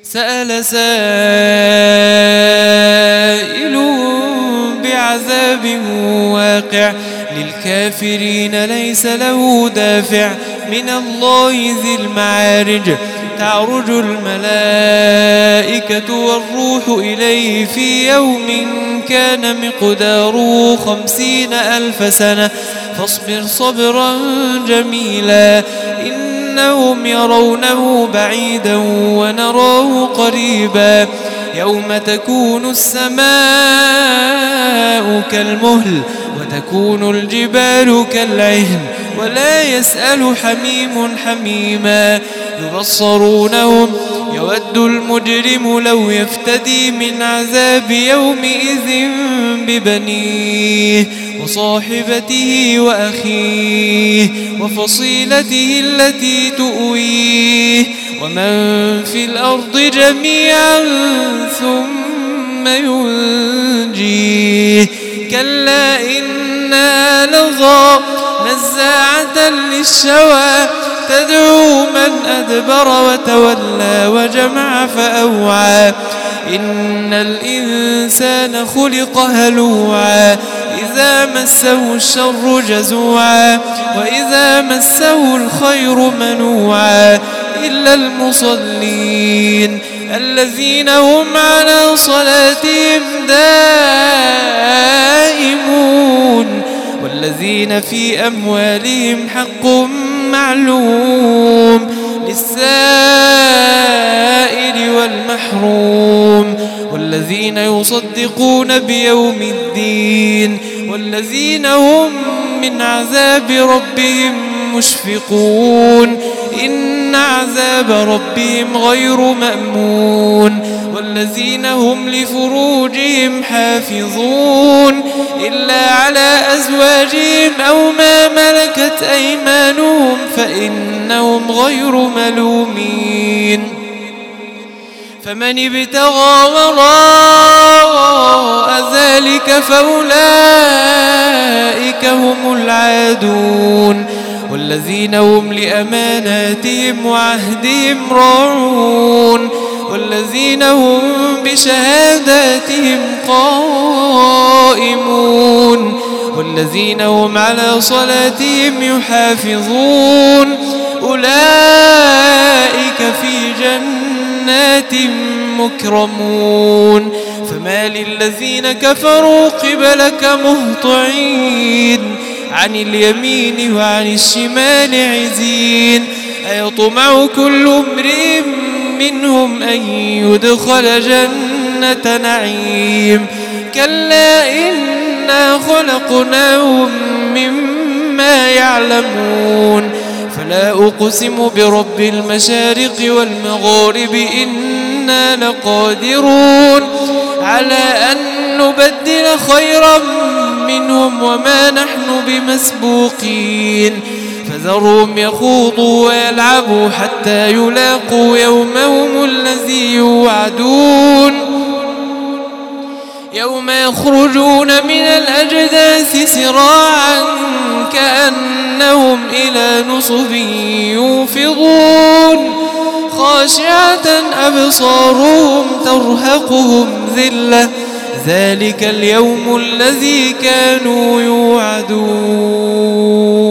سأل سائل بعذاب واقع للكافرين ليس له دافع من الله ذي المعارج تعرج الملائكة والروح إليه في يوم كان مقداره 50,000 سنة فاصبر صبرا جميلا إنهم يرونه بعيدا ونراه قريبا يوم تكون السماء كالمهل وتكون الجبال كالعهن ولا يسأل حميم حميما يبصرونهم يود المجرم لو يفتدي من عذاب يومئذ ببنيه وصاحبته وأخيه وفصيلته التي تؤويه ومن في الأرض جميعا ثم ينجيه كلا إنها لظى نزاعة للشوى تدعو من أدبر وتولى وجمع فأوعى إن الإنسان خلق هلوعا إذا مسه الشر جزوعا وإذا مسه الخير منوعا إلا المصلين الذين هم على صلاتهم دائمون والذين في أموالهم حق معلوم للسائل والمحروم والذين يصدقون بيوم الدين والذين هم من عذاب ربهم مشفقون إن عذاب ربهم غير مأمون والذين هم لفروجهم حافظون إلا على أزواجهم أو ما ملكت أيمانهم فإنهم غير ملومين فمن ابتغى وراء ذلك فأولئك هم العادون والذين هم لأماناتهم وعهدهم راعون والذين هم بشهاداتهم قائمون والذين هم على صلاتهم يحافظون أولئك في جنات مكرمون فما للذين كفروا قبلك مهطعين عن اليمين وعن الشمال عزين أيطمع كل امرئ منهم أن يدخل جنة نعيم كلا إنا خلقناهم مما يعلمون فلا أقسم برب المشارق والمغارب إنا لقادرون على أن نبدل خيرا منهم وما نحن بمسبوقين فذرهم يخوضوا ويلعبوا حتى يلاقوا يومهم الذي يوعدون يوم يخرجون من الأجداث سراعا كأنهم إلى نصب يوفضون خاشعة أبصارهم ترهقهم ذلة ذلك اليوم الذي كانوا يوعدون.